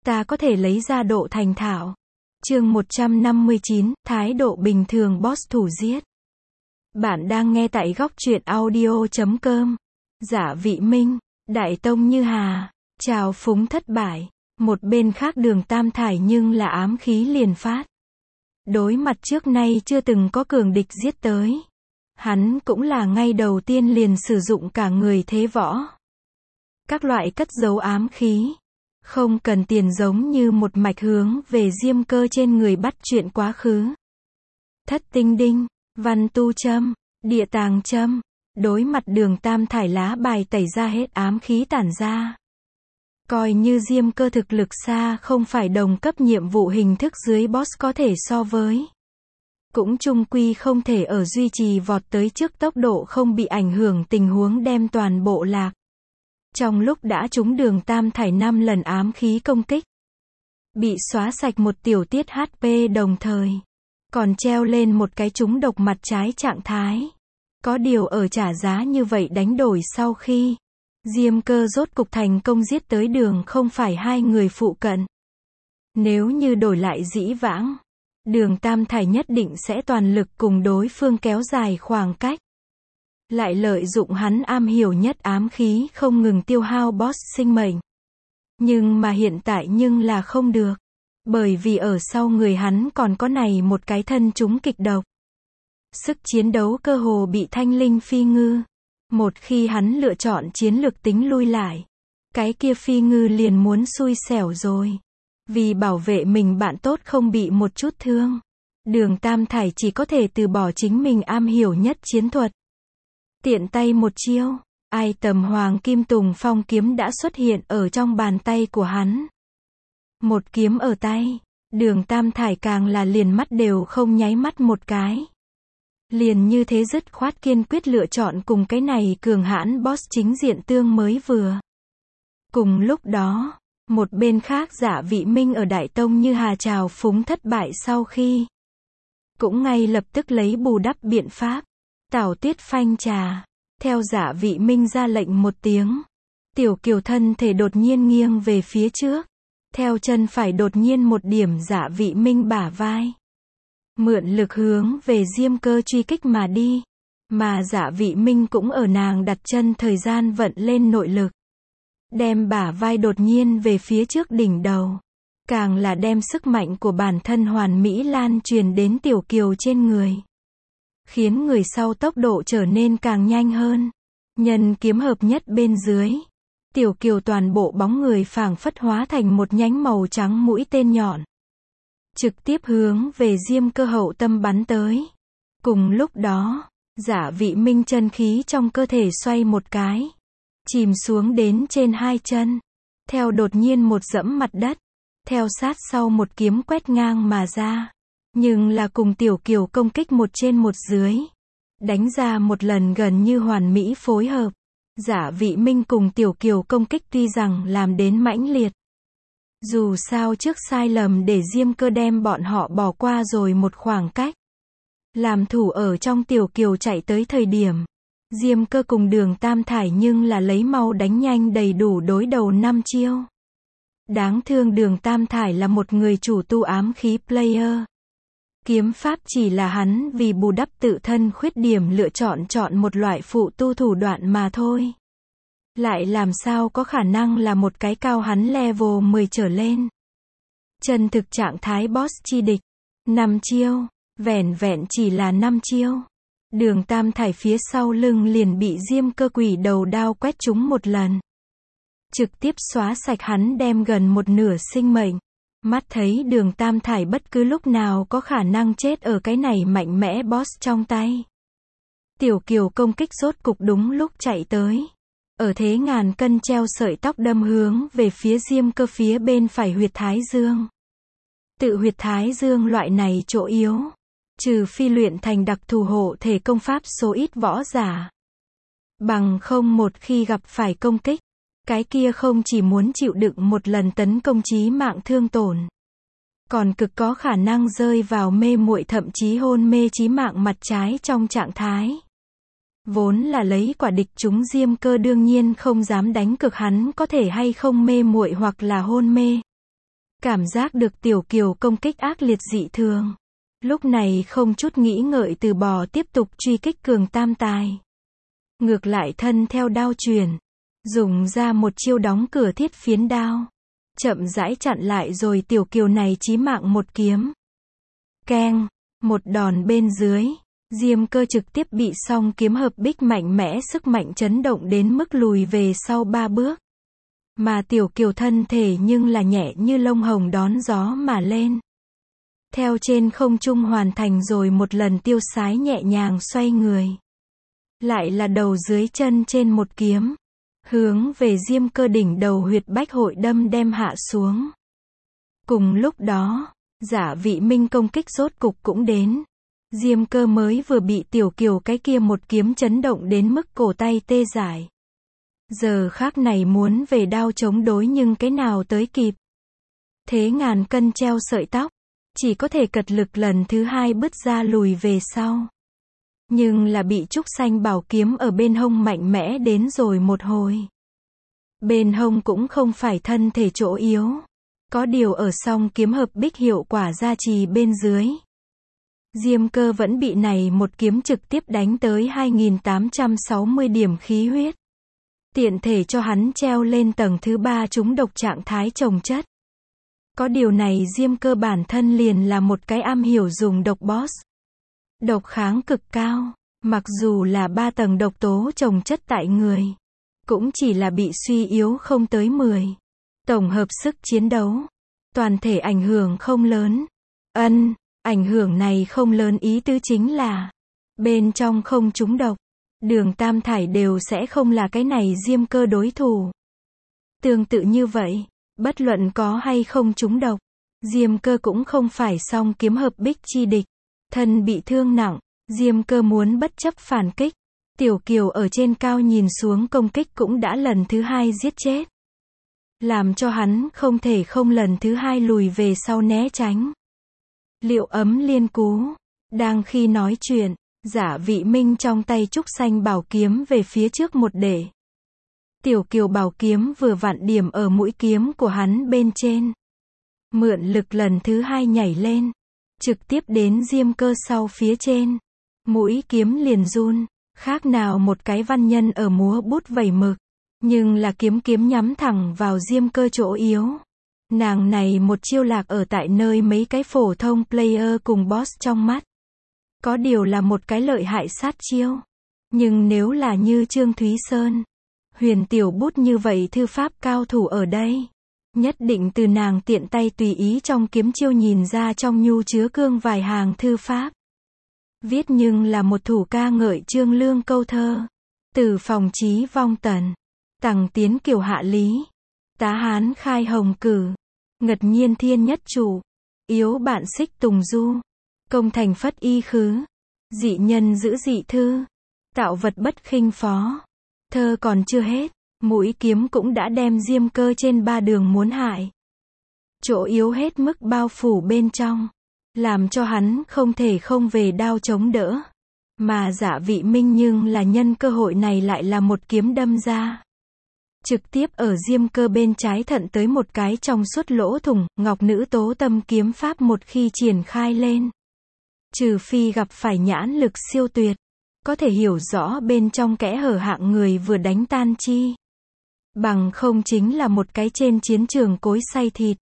ta có thể lấy ra độ thành thạo. Chương 159, thái độ bình thường boss thủ giết. Bạn đang nghe tại góc truyện audio.com. Giả Vị Minh, Đại Tông Như Hà, trào phúng thất bại. Một bên khác Đường Tam Thải nhưng là ám khí liền phát. Đối mặt trước nay chưa từng có cường địch giết tới. Hắn cũng là ngay đầu tiên liền sử dụng cả người thế võ. Các loại cất giấu ám khí. Không cần tiền giống như một mạch hướng về Diêm Cơ trên người bắt chuyện quá khứ. Thất tinh đinh, văn tu châm, địa tàng châm. Đối mặt Đường Tam Thải lá bài tẩy ra hết ám khí tản ra. Coi như Diêm Cơ thực lực xa không phải đồng cấp nhiệm vụ hình thức dưới boss có thể so với. Cũng chung quy không thể ở duy trì vọt tới trước tốc độ không bị ảnh hưởng tình huống đem toàn bộ lạc. Trong lúc đã trúng Đường Tam Thải 5 lần ám khí công kích. Bị xóa sạch một tiểu tiết HP đồng thời. Còn treo lên một cái trúng độc mặt trái trạng thái. Có điều ở trả giá như vậy đánh đổi sau khi Diêm Cơ rốt cục thành công giết tới đường không phải hai người phụ cận. Nếu như đổi lại dĩ vãng, Đường Tam Thải nhất định sẽ toàn lực cùng đối phương kéo dài khoảng cách. Lại lợi dụng hắn am hiểu nhất ám khí không ngừng tiêu hao boss sinh mệnh. Nhưng mà hiện tại nhưng là không được. Bởi vì ở sau người hắn còn có này một cái thân trúng kịch độc. Sức chiến đấu cơ hồ bị thanh linh phi ngư. Một khi hắn lựa chọn chiến lược tính lui lại, cái kia phi ngư liền muốn xui xẻo rồi. Vì bảo vệ mình bạn tốt không bị một chút thương, Đường Tam Thải chỉ có thể từ bỏ chính mình am hiểu nhất chiến thuật. Tiện tay một chiêu, ai tầm Hoàng Kim Tùng Phong kiếm đã xuất hiện ở trong bàn tay của hắn. Một kiếm ở tay, Đường Tam Thải càng là liền mắt đều không nháy mắt một cái. Liền như thế dứt khoát kiên quyết lựa chọn cùng cái này cường hãn boss chính diện tương mới vừa. Cùng lúc đó, một bên khác Giả Vị Minh ở Đại Tông Như Hà trào phúng thất bại sau khi. Cũng ngay lập tức lấy bù đắp biện pháp. Tảo tiết phanh trà. Theo Giả Vị Minh ra lệnh một tiếng. Tiểu Kiều thân thể đột nhiên nghiêng về phía trước. Theo chân phải đột nhiên một điểm Giả Vị Minh bả vai. Mượn lực hướng về Diêm Cơ truy kích mà đi. Mà Giả Vị Minh cũng ở nàng đặt chân thời gian vận lên nội lực. Đem bả vai đột nhiên về phía trước đỉnh đầu. Càng là đem sức mạnh của bản thân hoàn mỹ lan truyền đến Tiểu Kiều trên người. Khiến người sau tốc độ trở nên càng nhanh hơn. Nhân kiếm hợp nhất bên dưới. Tiểu Kiều toàn bộ bóng người phảng phất hóa thành một nhánh màu trắng mũi tên nhọn. Trực tiếp hướng về Diêm Cơ hậu tâm bắn tới. Cùng lúc đó, Giả Vị Minh chân khí trong cơ thể xoay một cái. Chìm xuống đến trên hai chân. Theo đột nhiên một dẫm mặt đất. Theo sát sau một kiếm quét ngang mà ra. Nhưng là cùng Tiểu Kiều công kích một trên một dưới. Đánh ra một lần gần như hoàn mỹ phối hợp. Giả Vị Minh cùng Tiểu Kiều công kích tuy rằng làm đến mãnh liệt. Dù sao trước sai lầm để Diêm Cơ đem bọn họ bỏ qua rồi một khoảng cách. Làm thủ ở trong Tiểu Kiều chạy tới thời điểm. Diêm Cơ cùng Đường Tam Thải nhưng là lấy mau đánh nhanh đầy đủ đối đầu 5 chiêu. Đáng thương Đường Tam Thải là một người chủ tu ám khí player. Kiếm pháp chỉ là hắn vì bù đắp tự thân khuyết điểm lựa chọn một loại phụ tu thủ đoạn mà thôi. Lại làm sao có khả năng là một cái cao hắn level 10 trở lên. Chân thực trạng thái boss chi địch. 5 chiêu. Vẻn vẹn chỉ là 5 chiêu. Đường Tam Thải phía sau lưng liền bị Diêm Cơ quỷ đầu đao quét trúng một lần. Trực tiếp xóa sạch hắn đem gần một nửa sinh mệnh. Mắt thấy Đường Tam Thải bất cứ lúc nào có khả năng chết ở cái này mạnh mẽ boss trong tay. Tiểu Kiều công kích rốt cục đúng lúc chạy tới. Ở thế ngàn cân treo sợi tóc đâm hướng về phía Diêm Cơ phía bên phải huyệt thái dương. Tự huyệt thái dương loại này chỗ yếu. Trừ phi luyện thành đặc thù hộ thể công pháp số ít võ giả. Bằng không một khi gặp phải công kích. Cái kia không chỉ muốn chịu đựng một lần tấn công chí mạng thương tổn. Còn cực có khả năng rơi vào mê muội thậm chí hôn mê chí mạng mặt trái trong trạng thái. Vốn là lấy quả địch chúng Diêm Cơ đương nhiên không dám đánh cược hắn có thể hay không mê muội hoặc là hôn mê. Cảm giác được Tiểu Kiều công kích ác liệt dị thường. Lúc này không chút nghĩ ngợi từ bỏ tiếp tục truy kích Cường Tam Tài. Ngược lại thân theo đao chuyển. Dùng ra một chiêu đóng cửa thiết phiến đao. Chậm rãi chặn lại rồi Tiểu Kiều này chí mạng một kiếm. Keng, một đòn bên dưới. Diêm Cơ trực tiếp bị song kiếm hợp bích mạnh mẽ sức mạnh chấn động đến mức lùi về sau 3 bước. Mà Tiểu Kiều thân thể nhưng là nhẹ như lông hồng đón gió mà lên. Theo trên không trung hoàn thành rồi một lần tiêu sái nhẹ nhàng xoay người. Lại là đầu dưới chân trên một kiếm. Hướng về Diêm Cơ đỉnh đầu huyệt bách hội đâm đem hạ xuống. Cùng lúc đó, Giả Vị Minh công kích rốt cục cũng đến. Diêm Cơ mới vừa bị Tiểu Kiều cái kia một kiếm chấn động đến mức cổ tay tê dại. Giờ khác này muốn về đao chống đối nhưng cái nào tới kịp. Thế ngàn cân treo sợi tóc. Chỉ có thể cật lực lần thứ hai bứt ra lùi về sau. Nhưng là bị trúc xanh bảo kiếm ở bên hông mạnh mẽ đến rồi một hồi. Bên hông cũng không phải thân thể chỗ yếu. Có điều ở song kiếm hợp bích hiệu quả gia trì bên dưới. Diêm Cơ vẫn bị này một kiếm trực tiếp đánh tới 2860 điểm khí huyết. Tiện thể cho hắn treo lên tầng thứ 3 trúng độc trạng thái chồng chất. Có điều này Diêm Cơ bản thân liền là một cái am hiểu dùng độc boss. Độc kháng cực cao, mặc dù là 3 tầng độc tố chồng chất tại người, cũng chỉ là bị suy yếu không tới 10. Tổng hợp sức chiến đấu, toàn thể ảnh hưởng không lớn. Ảnh hưởng này không lớn ý tứ chính là, bên trong không trúng độc, Đường Tam Thải đều sẽ không là cái này Diêm Cơ đối thủ. Tương tự như vậy, bất luận có hay không trúng độc, Diêm Cơ cũng không phải song kiếm hợp bích chi địch. Thân bị thương nặng, Diêm Cơ muốn bất chấp phản kích. Tiểu Kiều ở trên cao nhìn xuống công kích cũng đã lần thứ hai giết chết. Làm cho hắn không thể không lần thứ hai lùi về sau né tránh. Liệu ấm liên cú. Đang khi nói chuyện, Giả Vị Minh trong tay trúc xanh bảo kiếm về phía trước một để. Tiểu Kiều bảo kiếm vừa vặn điểm ở mũi kiếm của hắn bên trên. Mượn lực lần thứ hai nhảy lên. Trực tiếp đến Diêm Cơ sau phía trên. Mũi kiếm liền run. Khác nào một cái văn nhân ở múa bút vẩy mực. Nhưng là kiếm nhắm thẳng vào Diêm Cơ chỗ yếu. Nàng này một chiêu lạc ở tại nơi mấy cái phổ thông player cùng boss trong mắt. Có điều là một cái lợi hại sát chiêu. Nhưng nếu là như Trương Thúy Sơn, Huyền Tiểu Bút như vậy thư pháp cao thủ ở đây, nhất định từ nàng tiện tay tùy ý trong kiếm chiêu nhìn ra trong nhu chứa cương vài hàng thư pháp. Viết nhưng là một thủ ca ngợi Trương Lương câu thơ. Từ phòng chí vong tần, tằng tiến kiều hạ lý, tá hán khai hồng cử, ngật nhiên thiên nhất chủ, yếu bạn xích tùng du, công thành phất y khứ, dị nhân giữ dị thư, tạo vật bất khinh phó. Thơ còn chưa hết, mũi kiếm cũng đã đem Diêm Cơ trên 3 đường muốn hại. Chỗ yếu hết mức bao phủ bên trong, làm cho hắn không thể không về đao chống đỡ. Mà Giả Vị Minh nhưng là nhân cơ hội này lại là một kiếm đâm ra. Trực tiếp ở Diêm Cơ bên trái thận tới một cái trong suốt lỗ thủng. Ngọc Nữ Tố Tâm kiếm pháp một khi triển khai lên, trừ phi gặp phải nhãn lực siêu tuyệt, có thể hiểu rõ bên trong kẽ hở hạng người vừa đánh tan chi. Bằng không chính là một cái trên chiến trường cối xay thịt.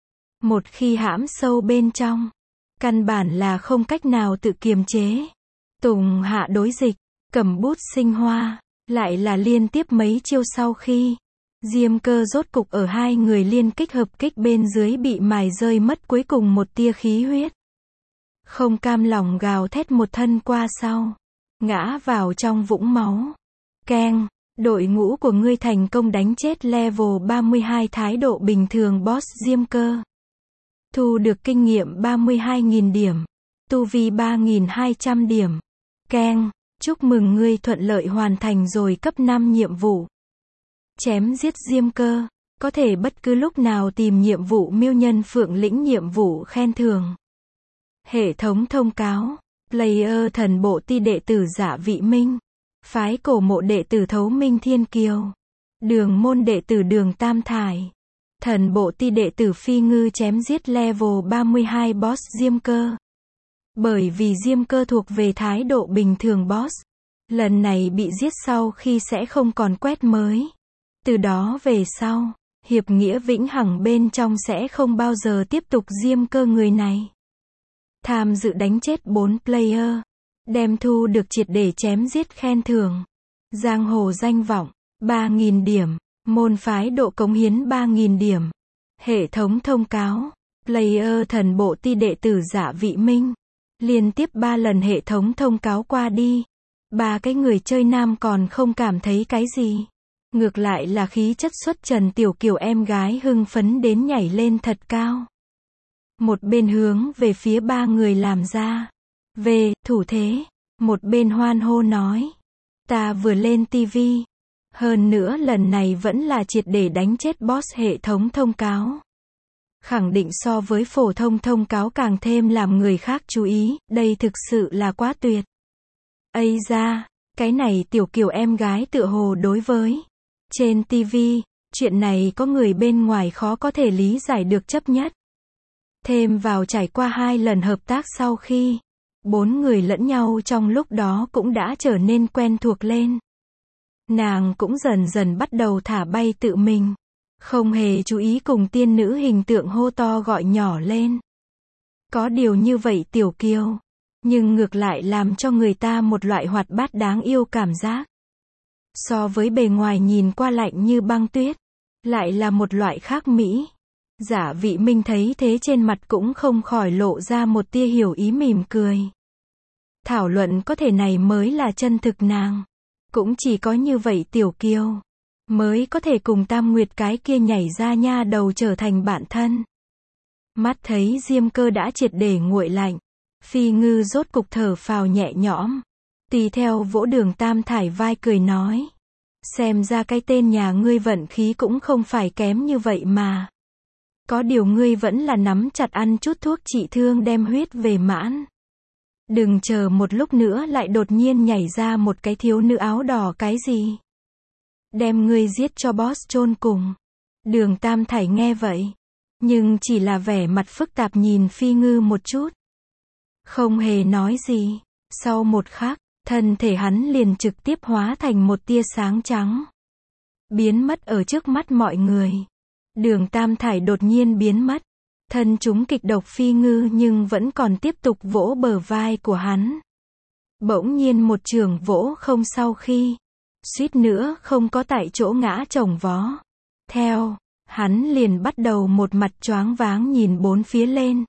Một khi hãm sâu bên trong, căn bản là không cách nào tự kiềm chế. Tùng hạ đối dịch, cầm bút sinh hoa, lại là liên tiếp mấy chiêu sau khi Diêm Cơ rốt cục ở hai người liên kích hợp kích bên dưới bị mài rơi mất cuối cùng một tia khí huyết. Không cam lòng gào thét một thân qua sau, ngã vào trong vũng máu. Keng, đội ngũ của ngươi thành công đánh chết level 32 thái độ bình thường boss Diêm Cơ. Thu được kinh nghiệm 32.000 điểm, tu vi 3.200 điểm. Keng, chúc mừng ngươi thuận lợi hoàn thành rồi cấp 5 nhiệm vụ. Chém giết Diêm Cơ, có thể bất cứ lúc nào tìm nhiệm vụ miêu nhân phượng lĩnh nhiệm vụ khen thưởng. Hệ thống thông cáo, player thần bộ ti đệ tử Giả Vị Minh, phái cổ mộ đệ tử Thấu Minh Thiên Kiều, đường môn đệ tử Đường Tam Thải, Thần bộ ti đệ tử Phi Ngư chém giết level 32 boss Diêm Cơ. Bởi vì Diêm Cơ thuộc về thái độ bình thường boss. Lần này bị giết sau khi sẽ không còn quét mới. Từ đó về sau, hiệp nghĩa vĩnh hằng bên trong sẽ không bao giờ tiếp tục Diêm Cơ người này. Tham dự đánh chết 4 player. Đem thu được triệt để chém giết khen thưởng. Giang hồ danh vọng, 3.000 điểm. Môn phái độ cống hiến 3.000 điểm. Hệ thống thông cáo. Player thần bộ ti đệ tử Dạ Vị Minh. Liên tiếp 3 lần hệ thống thông cáo qua đi. 3 cái người chơi nam còn không cảm thấy cái gì. Ngược lại là khí chất xuất trần Tiểu Kiều em gái hưng phấn đến nhảy lên thật cao. Một bên hướng về phía 3 người làm ra. Về, thủ thế. Một bên hoan hô nói. Ta vừa lên tivi. Hơn nữa lần này vẫn là triệt để đánh chết boss hệ thống thông cáo. Khẳng định so với phổ thông thông cáo càng thêm làm người khác chú ý, đây thực sự là quá tuyệt. Ây da, cái này Tiểu Kiều em gái tựa hồ đối với trên tivi, chuyện này có người bên ngoài khó có thể lý giải được chấp nhất. Thêm vào trải qua 2 lần hợp tác sau khi 4 người lẫn nhau trong lúc đó cũng đã trở nên quen thuộc lên. Nàng cũng dần dần bắt đầu thả bay tự mình. Không hề chú ý cùng tiên nữ hình tượng hô to gọi nhỏ lên. Có điều như vậy Tiểu Kiều. Nhưng ngược lại làm cho người ta một loại hoạt bát đáng yêu cảm giác. So với bề ngoài nhìn qua lạnh như băng tuyết. Lại là một loại khác mỹ. Dạ Vị Minh thấy thế trên mặt cũng không khỏi lộ ra một tia hiểu ý mỉm cười. Thảo luận có thể này mới là chân thực nàng. Cũng chỉ có như vậy Tiểu Kiều mới có thể cùng Tam Nguyệt cái kia nhảy ra nha đầu trở thành bạn thân. Mắt thấy Diêm Cơ đã triệt để nguội lạnh. Phi Ngư rốt cục thở phào nhẹ nhõm. Tùy theo vỗ Đường Tam Thải vai cười nói. Xem ra cái tên nhà ngươi vận khí cũng không phải kém như vậy mà. Có điều ngươi vẫn là nắm chặt ăn chút thuốc trị thương đem huyết về mãn. Đừng chờ một lúc nữa lại đột nhiên nhảy ra một cái thiếu nữ áo đỏ cái gì. Đem ngươi giết cho boss chôn cùng. Đường Tam Thải nghe vậy. Nhưng chỉ là vẻ mặt phức tạp nhìn Phi Ngư một chút. Không hề nói gì. Sau một khắc, thân thể hắn liền trực tiếp hóa thành một tia sáng trắng. Biến mất ở trước mắt mọi người. Đường Tam Thải đột nhiên biến mất. Thân chúng kịch độc Phi Ngư nhưng vẫn còn tiếp tục vỗ bờ vai của hắn. Bỗng nhiên một trường vỗ không sau khi. Suýt nữa không có tại chỗ ngã chồng vó. Theo, hắn liền bắt đầu một mặt choáng váng nhìn bốn phía lên.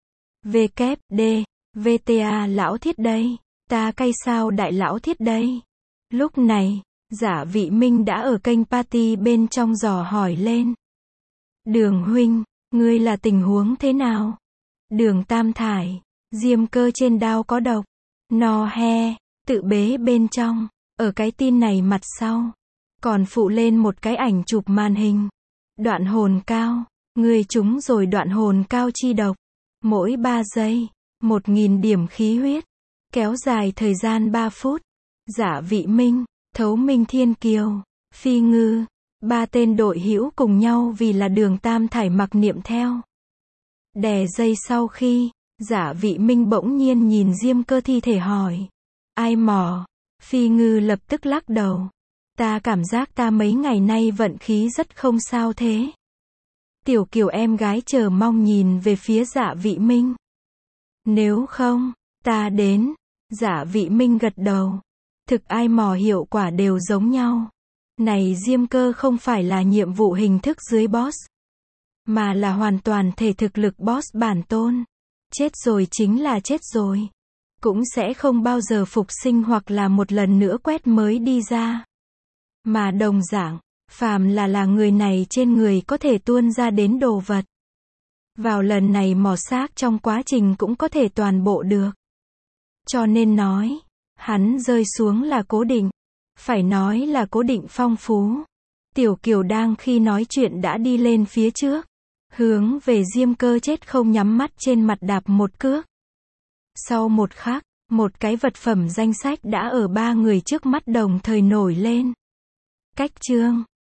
VKD, VTA lão thiết đây. Ta cay sao đại lão thiết đây. Lúc này, Dạ Vị Minh đã ở kênh party bên trong dò hỏi lên. Đường huynh, ngươi là tình huống thế nào? Đường Tam Thải, Diêm Cơ trên đao có độc. No he, tự bế bên trong. Ở cái tin này mặt sau, còn phụ lên một cái ảnh chụp màn hình. Đoạn hồn cao, ngươi trúng rồi đoạn hồn cao chi độc. Mỗi 3 giây, 1.000 điểm khí huyết. Kéo dài thời gian 3 phút. Dạ Vị Minh, Thấu Minh Thiên Kiều, Phi Ngư, 3 tên đội hữu cùng nhau vì là Đường Tam Thải mặc niệm theo. Đè dây sau khi, Dạ Vị Minh bỗng nhiên nhìn Diêm Cơ thi thể hỏi. Ai mò? Phi Ngư lập tức lắc đầu. Ta cảm giác ta mấy ngày nay vận khí rất không sao thế. Tiểu Kiều em gái chờ mong nhìn về phía Dạ Vị Minh. Nếu không, ta đến. Dạ Vị Minh gật đầu. Thực ai mò hiệu quả đều giống nhau. Này Diêm Cơ không phải là nhiệm vụ hình thức dưới boss. Mà là hoàn toàn thể thực lực boss bản tôn. Chết rồi chính là chết rồi. Cũng sẽ không bao giờ phục sinh hoặc là một lần nữa quét mới đi ra. Mà đồng dạng, phàm là người này trên người có thể tuôn ra đến đồ vật. Vào lần này mò xác trong quá trình cũng có thể toàn bộ được. Cho nên nói, hắn rơi xuống là cố định. Phải nói là cố định phong phú. Tiểu Kiều đang khi nói chuyện đã đi lên phía trước. Hướng về Diêm Cơ chết không nhắm mắt trên mặt đạp một cước. Sau một khắc, một cái vật phẩm danh sách đã ở 3 người trước mắt đồng thời nổi lên. Cách chương